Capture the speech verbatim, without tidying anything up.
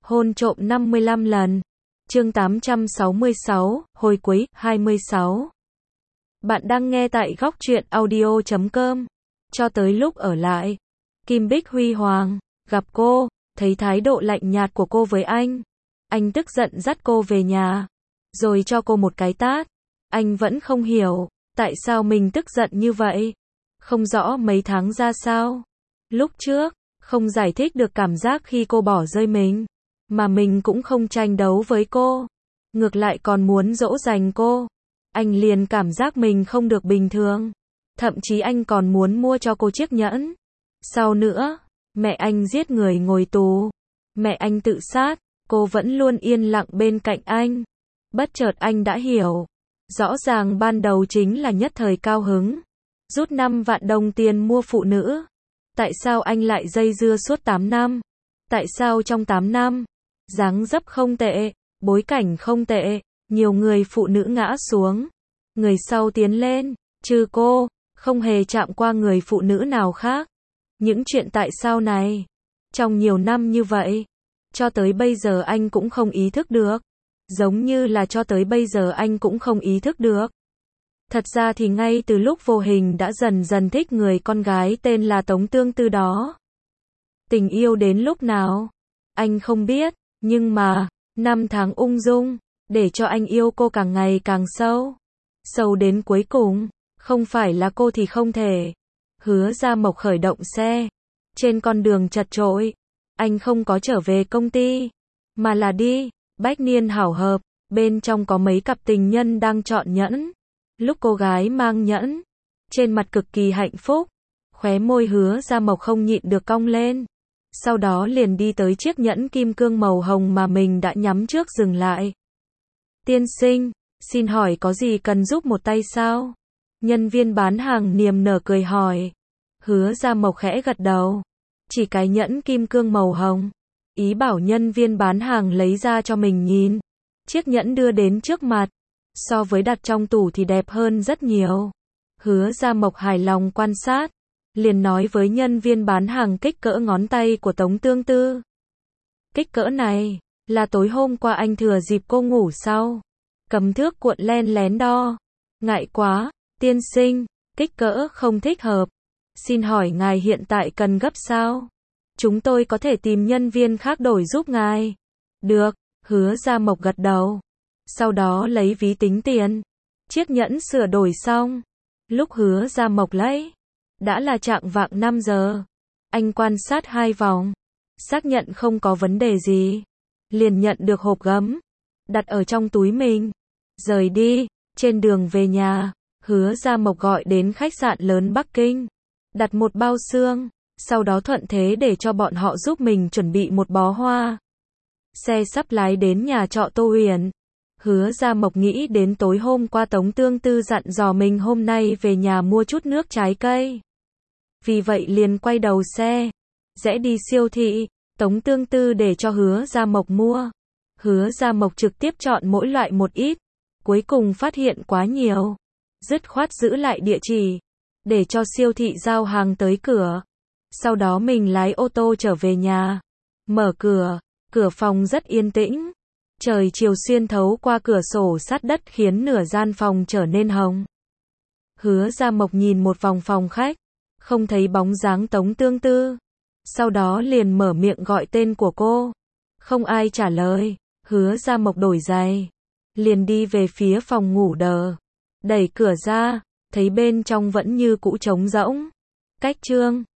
Hôn trộm năm mươi lăm lần. Chương tám trăm sáu mươi sáu, hồi cuối, hai mươi sáu. Bạn đang nghe tại góc truyện audio chấm com. Cho tới lúc ở lại, Kim Bích Huy Hoàng, gặp cô, thấy thái độ lạnh nhạt của cô với anh. Anh tức giận dắt cô về nhà, rồi cho cô một cái tát. Anh vẫn không hiểu, tại sao mình tức giận như vậy. Không rõ mấy tháng ra sao. Lúc trước, không giải thích được cảm giác khi cô bỏ rơi mình. Mà mình cũng không tranh đấu với cô. Ngược lại còn muốn dỗ dành cô. Anh liền cảm giác mình không được bình thường. Thậm chí anh còn muốn mua cho cô chiếc nhẫn. Sau nữa, mẹ anh giết người ngồi tù. Mẹ anh tự sát, cô vẫn luôn yên lặng bên cạnh anh. Bất chợt anh đã hiểu. Rõ ràng ban đầu chính là nhất thời cao hứng. Rút năm vạn đồng tiền mua phụ nữ. Tại sao anh lại dây dưa suốt tám năm? Tại sao trong tám năm, dáng dấp không tệ, bối cảnh không tệ, nhiều người phụ nữ ngã xuống, người sau tiến lên, trừ cô, không hề chạm qua người phụ nữ nào khác. Những chuyện tại sao này, trong nhiều năm như vậy, cho tới bây giờ anh cũng không ý thức được. Giống như là cho tới bây giờ anh cũng không ý thức được. Thật ra thì ngay từ lúc vô hình đã dần dần thích người con gái tên là Tống Tương Tư đó. Tình yêu đến lúc nào? Anh không biết, nhưng mà, năm tháng ung dung, để cho anh yêu cô càng ngày càng sâu. Sâu đến cuối cùng, không phải là cô thì không thể. Hứa Gia Mộc khởi động xe. Trên con đường chật chội, anh không có trở về công ty, mà là đi, bách niên hảo hợp, bên trong có mấy cặp tình nhân đang chọn nhẫn. Lúc cô gái mang nhẫn, trên mặt cực kỳ hạnh phúc, khóe môi Hứa Gia Mộc không nhịn được cong lên. Sau đó liền đi tới chiếc nhẫn kim cương màu hồng mà mình đã nhắm trước dừng lại. Tiên sinh, xin hỏi có gì cần giúp một tay sao? Nhân viên bán hàng niềm nở cười hỏi. Hứa Gia Mộc khẽ gật đầu. Chỉ cái nhẫn kim cương màu hồng. Ý bảo nhân viên bán hàng lấy ra cho mình nhìn. Chiếc nhẫn đưa đến trước mặt. So với đặt trong tủ thì đẹp hơn rất nhiều. Hứa Gia Mộc hài lòng quan sát. Liền nói với nhân viên bán hàng kích cỡ ngón tay của Tống Tương Tư. Kích cỡ này, là tối hôm qua anh thừa dịp cô ngủ sau. Cầm thước cuộn len lén đo. Ngại quá, tiên sinh, kích cỡ không thích hợp. Xin hỏi ngài hiện tại cần gấp sao? Chúng tôi có thể tìm nhân viên khác đổi giúp ngài. Được, Hứa Gia Mộc gật đầu. Sau đó lấy ví tính tiền. Chiếc nhẫn sửa đổi xong. Lúc Hứa Gia Mộc lấy, đã là chạng vạng năm giờ. Anh quan sát hai vòng, xác nhận không có vấn đề gì. Liền nhận được hộp gấm, đặt ở trong túi mình. Rời đi, trên đường về nhà, Hứa Gia Mộc gọi đến khách sạn lớn Bắc Kinh. Đặt một bao xương, sau đó thuận thế để cho bọn họ giúp mình chuẩn bị một bó hoa. Xe sắp lái đến nhà trọ Tô Huyền. Hứa Gia Mộc nghĩ đến tối hôm qua Tống Tương Tư dặn dò mình hôm nay về nhà mua chút nước trái cây. Vì vậy liền quay đầu xe, rẽ đi siêu thị. Tống Tương Tư để cho Hứa Gia Mộc mua. Hứa Gia Mộc trực tiếp chọn mỗi loại một ít. Cuối cùng phát hiện quá nhiều. Dứt khoát giữ lại địa chỉ, để cho siêu thị giao hàng tới cửa. Sau đó mình lái ô tô trở về nhà. Mở cửa, cửa phòng rất yên tĩnh. Trời chiều xuyên thấu qua cửa sổ sát đất khiến nửa gian phòng trở nên hồng. Hứa Gia Mộc nhìn một vòng phòng khách, không thấy bóng dáng Tống Tương Tư. Sau đó liền mở miệng gọi tên của cô. Không ai trả lời. Hứa Gia Mộc đổi giày, liền đi về phía phòng ngủ đờ. Đẩy cửa ra, thấy bên trong vẫn như cũ trống rỗng. Cách chương